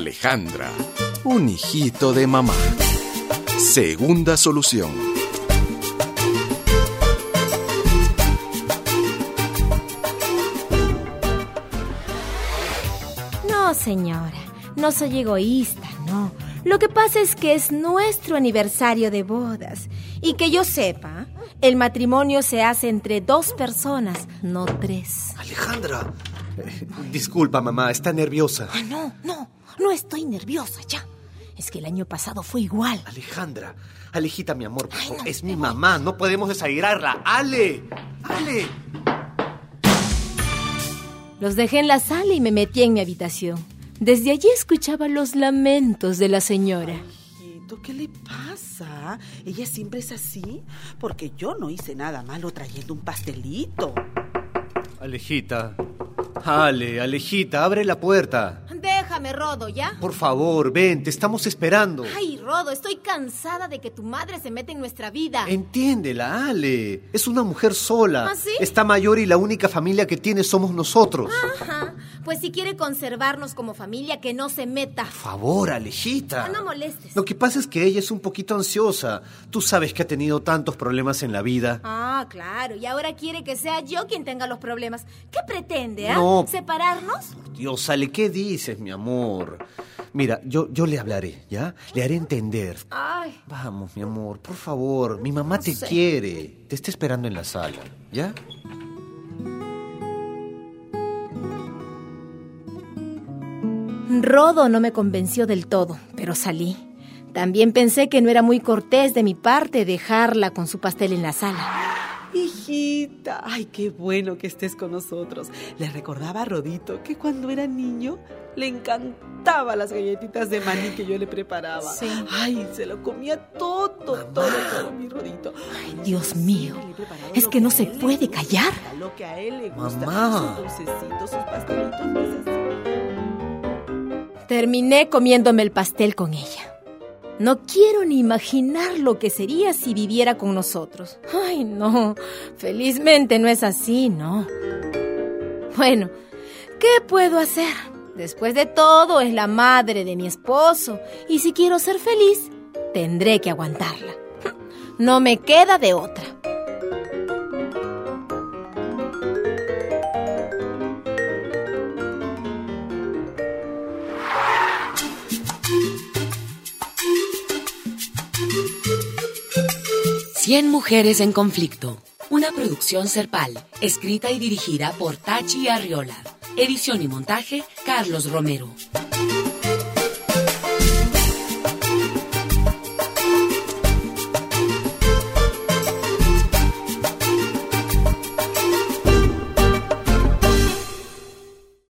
Alejandra, un hijito de mamá. Segunda solución. No, señora, no soy egoísta, no. Lo que pasa es que es nuestro aniversario de bodas. Y que yo sepa, el matrimonio se hace entre 2 personas, no 3. Alejandra, disculpa, mamá, está nerviosa. Ah, no estoy nerviosa ya. Es que el año pasado fue igual. Alejandra, Alejita, mi amor, por favor, es mi mamá, no podemos desairarla. ¡Ale! Los dejé en la sala y me metí en mi habitación. Desde allí escuchaba los lamentos de la señora. Hijito, ¿qué le pasa? ¿Ella siempre es así? Porque yo no hice nada malo trayendo un pastelito. Alejita, Alejita, abre la puerta. Déjame, Rodo, ¿ya? Por favor, ven, te estamos esperando. Ay, Rodo, estoy cansada de que tu madre se meta en nuestra vida. Entiéndela, Ale. Es una mujer sola. ¿Ah, sí? Está mayor y la única familia que tiene somos nosotros. Ajá. Pues si quiere conservarnos como familia, que no se meta. Por favor, Alejita. No molestes. Lo que pasa es que ella es un poquito ansiosa. Tú sabes que ha tenido tantos problemas en la vida. Ah, claro. Y ahora quiere que sea yo quien tenga los problemas. ¿Qué pretende, No. ¿Separarnos? Por Dios, Ale, ¿qué dices, mi amor? Mira, yo le hablaré, ¿ya? Le haré entender. Ay. Vamos, mi amor, por favor. Mi mamá te quiere. Te está esperando en la sala, ¿ya? Rodo no me convenció del todo, pero salí. También pensé que no era muy cortés de mi parte dejarla con su pastel en la sala. Hijita, ay, qué bueno que estés con nosotros. Le recordaba a Rodito que cuando era niño le encantaban las galletitas de maní que yo le preparaba. Sí. Ay, se lo comía todo, mi Rodito. Ay, Dios mío, es que no se puede callar. Lo que a él le gusta, Mamá. sus dulcecitos, sus pastelitos, pues así. Terminé comiéndome el pastel con ella. No quiero ni imaginar lo que sería si viviera con nosotros. Ay, no, felizmente no es así, ¿no? Bueno, ¿qué puedo hacer? Después de todo, es la madre de mi esposo, y si quiero ser feliz, tendré que aguantarla. No me queda de otra. Cien mujeres en conflicto. Una producción Serpal, escrita y dirigida por Tachi Arriola. Edición y montaje, Carlos Romero.